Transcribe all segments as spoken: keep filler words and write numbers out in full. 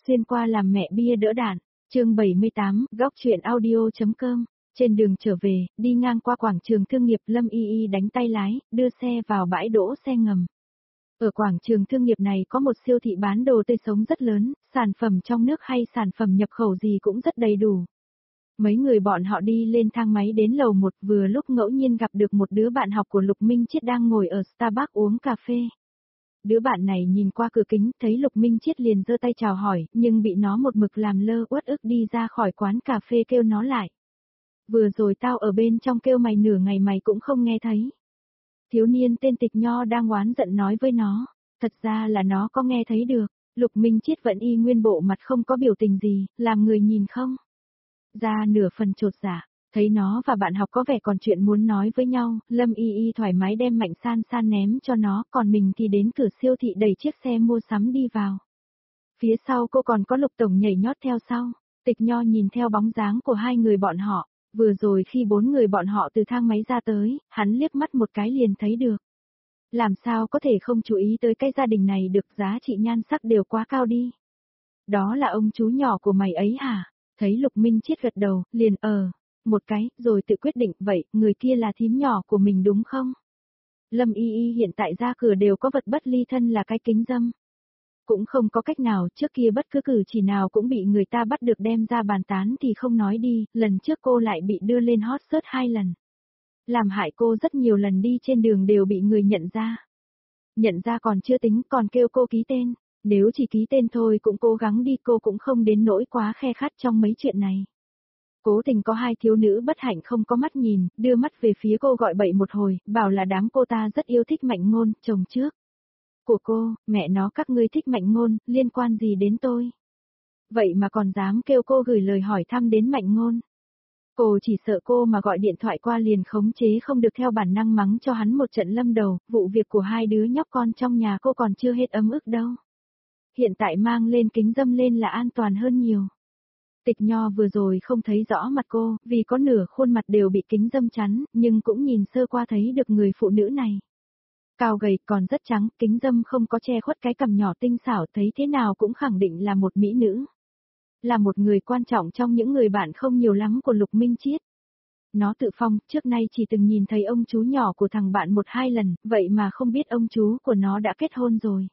Xuyên qua làm mẹ bia đỡ đạn, chương bảy mươi tám, góc chuyện audio.com. Trên đường trở về, đi ngang qua quảng trường thương nghiệp, Lâm Y Y đánh tay lái, đưa xe vào bãi đỗ xe ngầm. Ở quảng trường thương nghiệp này có một siêu thị bán đồ tươi sống rất lớn, sản phẩm trong nước hay sản phẩm nhập khẩu gì cũng rất đầy đủ. Mấy người bọn họ đi lên thang máy đến lầu một, vừa lúc ngẫu nhiên gặp được một đứa bạn học của Lục Minh Chiết đang ngồi ở Starbucks uống cà phê. Đứa bạn này nhìn qua cửa kính, thấy Lục Minh Chiết liền giơ tay chào hỏi, nhưng bị nó một mực làm lơ, uất ức đi ra khỏi quán cà phê kêu nó lại. Vừa rồi tao ở bên trong kêu mày nửa ngày mày cũng không nghe thấy. Thiếu niên tên Tịch Nho đang oán giận nói với nó, thật ra là nó có nghe thấy được. Lục Minh Chiết vẫn y nguyên bộ mặt không có biểu tình gì, làm người nhìn không ra nửa phần chột dạ. Thấy nó và bạn học có vẻ còn chuyện muốn nói với nhau, Lâm Y Y thoải mái đem Mạnh San San ném cho nó, còn mình thì đến cửa siêu thị đẩy chiếc xe mua sắm đi vào. Phía sau cô còn có Lục Tổng nhảy nhót theo sau. Tịch Nho nhìn theo bóng dáng của hai người bọn họ, vừa rồi khi bốn người bọn họ từ thang máy ra tới, hắn liếc mắt một cái liền thấy được. Làm sao có thể không chú ý tới cái gia đình này được, giá trị nhan sắc đều quá cao đi. Đó là ông chú nhỏ của mày ấy hả? Thấy Lục Minh Chiết gật đầu, liền ờ, một cái, rồi tự quyết định, vậy, người kia là thím nhỏ của mình đúng không? Lâm Y Y hiện tại ra cửa đều có vật bất ly thân là cái kính dâm. Cũng không có cách nào, trước kia bất cứ cử chỉ nào cũng bị người ta bắt được đem ra bàn tán thì không nói đi, lần trước cô lại bị đưa lên hot search hai lần. Làm hại cô rất nhiều lần đi trên đường đều bị người nhận ra. Nhận ra còn chưa tính, còn kêu cô ký tên. Nếu chỉ ký tên thôi cũng cố gắng đi, cô cũng không đến nỗi quá khe khắt trong mấy chuyện này. Cố tình có hai thiếu nữ bất hạnh không có mắt nhìn, đưa mắt về phía cô gọi bậy một hồi, bảo là đám cô ta rất yêu thích Mạnh Ngôn, chồng trước của cô, mẹ nó các ngươi thích Mạnh Ngôn, liên quan gì đến tôi? Vậy mà còn dám kêu cô gửi lời hỏi thăm đến Mạnh Ngôn. Cô chỉ sợ cô mà gọi điện thoại qua liền khống chế không được, theo bản năng mắng cho hắn một trận lâm đầu, vụ việc của hai đứa nhóc con trong nhà cô còn chưa hết ấm ức đâu. Hiện tại mang lên kính dâm lên là an toàn hơn nhiều. Tịch Nho vừa rồi không thấy rõ mặt cô, vì có nửa khuôn mặt đều bị kính dâm chắn, nhưng cũng nhìn sơ qua thấy được người phụ nữ này. Cao gầy còn rất trắng, kính dâm không có che khuất cái cằm nhỏ tinh xảo, thấy thế nào cũng khẳng định là một mỹ nữ. Là một người quan trọng trong những người bạn không nhiều lắm của Lục Minh Chiết. Nó tự phong, trước nay chỉ từng nhìn thấy ông chú nhỏ của thằng bạn một hai lần, vậy mà không biết ông chú của nó đã kết hôn rồi.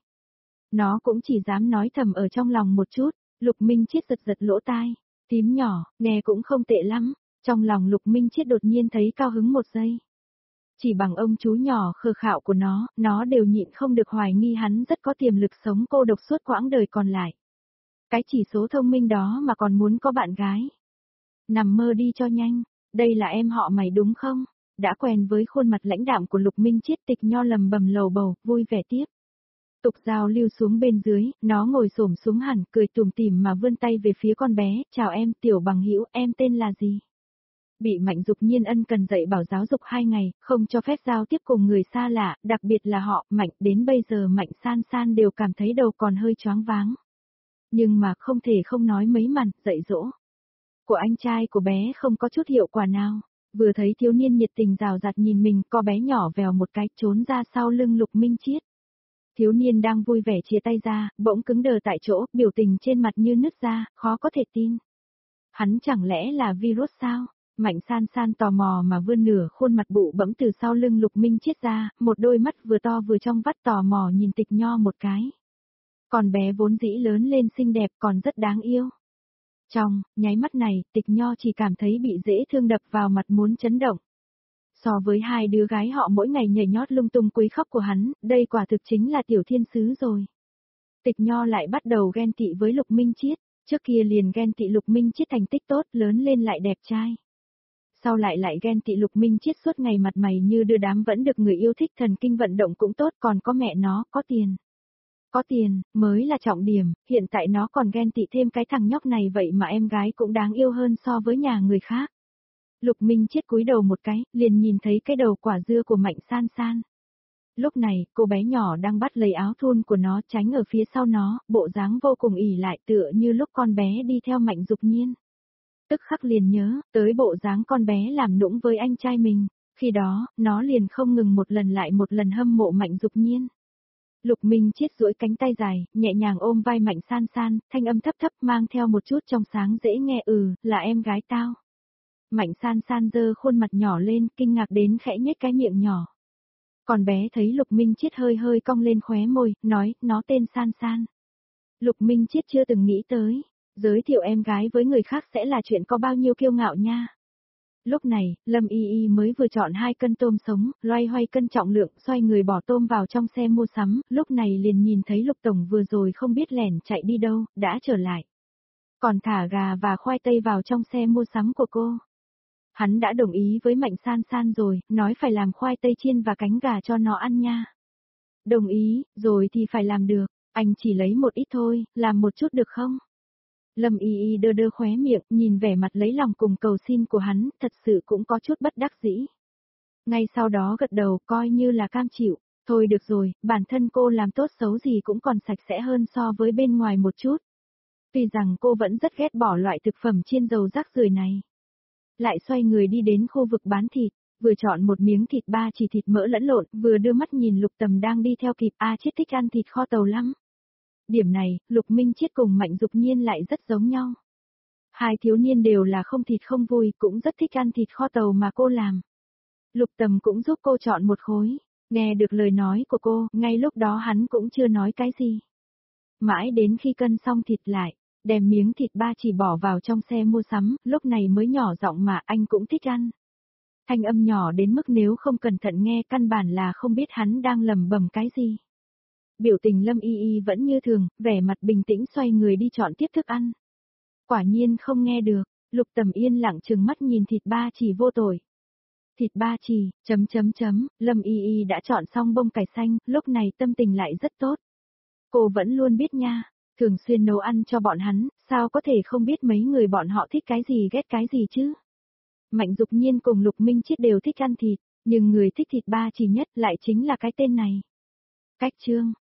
Nó cũng chỉ dám nói thầm ở trong lòng một chút. Lục Minh Chiết giật giật lỗ tai. Tím nhỏ, nghe cũng không tệ lắm. Trong lòng Lục Minh Chiết đột nhiên thấy cao hứng một giây. Chỉ bằng ông chú nhỏ khờ khạo của nó, nó đều nhịn không được hoài nghi hắn rất có tiềm lực sống cô độc suốt quãng đời còn lại. Cái chỉ số thông minh đó mà còn muốn có bạn gái. Nằm mơ đi cho nhanh, đây là em họ mày đúng không? Đã quen với khuôn mặt lãnh đạm của Lục Minh Chiết, Tịch Nho lầm bầm lầu bầu, vui vẻ tiếp. Tục Giao lưu xuống bên dưới, nó ngồi xổm xuống hẳn, cười tủm tỉm mà vươn tay về phía con bé, chào em, tiểu bằng hữu, em tên là gì? Bị Mạnh Dục Nhiên ân cần dạy bảo giáo dục hai ngày, không cho phép giao tiếp cùng người xa lạ, đặc biệt là họ, Mạnh, đến bây giờ Mạnh San San đều cảm thấy đầu còn hơi choáng váng. Nhưng mà không thể không nói mấy màn, dạy dỗ của anh trai của bé không có chút hiệu quả nào. Vừa thấy thiếu niên nhiệt tình rào rạt nhìn mình, con bé nhỏ vèo một cái trốn ra sau lưng Lục Minh Chiết. Thiếu niên đang vui vẻ chia tay ra, bỗng cứng đờ tại chỗ, biểu tình trên mặt như nứt ra, khó có thể tin. Hắn chẳng lẽ là virus sao? Mạnh San San tò mò mà vươn nửa khuôn mặt bụ bẫm từ sau lưng Lục Minh Chiết ra, một đôi mắt vừa to vừa trong vắt tò mò nhìn Tịch Nho một cái. Còn bé vốn dĩ lớn lên xinh đẹp còn rất đáng yêu. Trong nháy mắt này, Tịch Nho chỉ cảm thấy bị dễ thương đập vào mặt muốn chấn động. So với hai đứa gái họ mỗi ngày nhảy nhót lung tung quấy khóc của hắn, đây quả thực chính là tiểu thiên sứ rồi. Tịch Nho lại bắt đầu ghen tị với Lục Minh Chiết, trước kia liền ghen tị Lục Minh Chiết thành tích tốt, lớn lên lại đẹp trai. Sau lại lại ghen tị Lục Minh Chiết suốt ngày mặt mày như đưa đám vẫn được người yêu thích, thần kinh vận động cũng tốt, còn có mẹ nó, có tiền. Có tiền, mới là trọng điểm, hiện tại nó còn ghen tị thêm cái thằng nhóc này, vậy mà em gái cũng đáng yêu hơn so với nhà người khác. Lục Minh Chiết cúi đầu một cái, liền nhìn thấy cái đầu quả dưa của Mạnh San San. Lúc này, cô bé nhỏ đang bắt lấy áo thun của nó, tránh ở phía sau nó, bộ dáng vô cùng ỷ lại, tựa như lúc con bé đi theo Mạnh Dục Nhiên. Tức khắc liền nhớ, tới bộ dáng con bé làm nũng với anh trai mình, khi đó, nó liền không ngừng một lần lại một lần hâm mộ Mạnh Dục Nhiên. Lục Minh Chiết duỗi cánh tay dài, nhẹ nhàng ôm vai Mạnh San San, thanh âm thấp thấp mang theo một chút trong sáng dễ nghe. Ừ, là em gái tao. Mạnh San San giơ khuôn mặt nhỏ lên, kinh ngạc đến khẽ nhếch cái miệng nhỏ. Còn bé thấy Lục Minh Chiết hơi hơi cong lên khóe môi, nói, nó tên San San. Lục Minh Chiết chưa từng nghĩ tới, giới thiệu em gái với người khác sẽ là chuyện có bao nhiêu kiêu ngạo nha. Lúc này, Lâm Y Y mới vừa chọn hai cân tôm sống, loay hoay cân trọng lượng, xoay người bỏ tôm vào trong xe mua sắm, lúc này liền nhìn thấy Lục Tổng vừa rồi không biết lẻn chạy đi đâu, đã trở lại. Còn thả gà và khoai tây vào trong xe mua sắm của cô. Hắn đã đồng ý với Mạnh San San rồi, nói phải làm khoai tây chiên và cánh gà cho nó ăn nha. Đồng ý, rồi thì phải làm được, anh chỉ lấy một ít thôi, làm một chút được không? Lâm Y Y đơ đơ khóe miệng, nhìn vẻ mặt lấy lòng cùng cầu xin của hắn, thật sự cũng có chút bất đắc dĩ. Ngay sau đó gật đầu, coi như là cam chịu. Thôi được rồi, bản thân cô làm tốt xấu gì cũng còn sạch sẽ hơn so với bên ngoài một chút. Tuy rằng cô vẫn rất ghét bỏ loại thực phẩm chiên dầu rác rưởi này. Lại xoay người đi đến khu vực bán thịt, vừa chọn một miếng thịt ba chỉ thịt mỡ lẫn lộn, vừa đưa mắt nhìn Lục Tầm đang đi theo kịp. A Chiết thích ăn thịt kho tàu lắm. Điểm này, Lục Minh Chiết cùng Mạnh Dục Nhiên lại rất giống nhau. Hai thiếu niên đều là không thịt không vui, cũng rất thích ăn thịt kho tàu mà cô làm. Lục Tầm cũng giúp cô chọn một khối, nghe được lời nói của cô, ngay lúc đó hắn cũng chưa nói cái gì. Mãi đến khi cân xong thịt lại, đem miếng thịt ba chỉ bỏ vào trong xe mua sắm, lúc này mới nhỏ giọng mà anh cũng thích ăn. Thanh âm nhỏ đến mức nếu không cẩn thận nghe căn bản là không biết hắn đang lẩm bẩm cái gì. Biểu tình Lâm Y Y vẫn như thường, vẻ mặt bình tĩnh xoay người đi chọn tiếp thức ăn. Quả nhiên không nghe được, Lục Tầm yên lặng trừng mắt nhìn thịt ba chỉ vô tội. Thịt ba chỉ, chấm chấm chấm, Lâm Y Y đã chọn xong bông cải xanh, lúc này tâm tình lại rất tốt. Cô vẫn luôn biết nha, thường xuyên nấu ăn cho bọn hắn, sao có thể không biết mấy người bọn họ thích cái gì ghét cái gì chứ. Mạnh Dục Nhiên cùng Lục Minh Chiết đều thích ăn thịt, nhưng người thích thịt ba chỉ nhất lại chính là cái tên này. Cách chương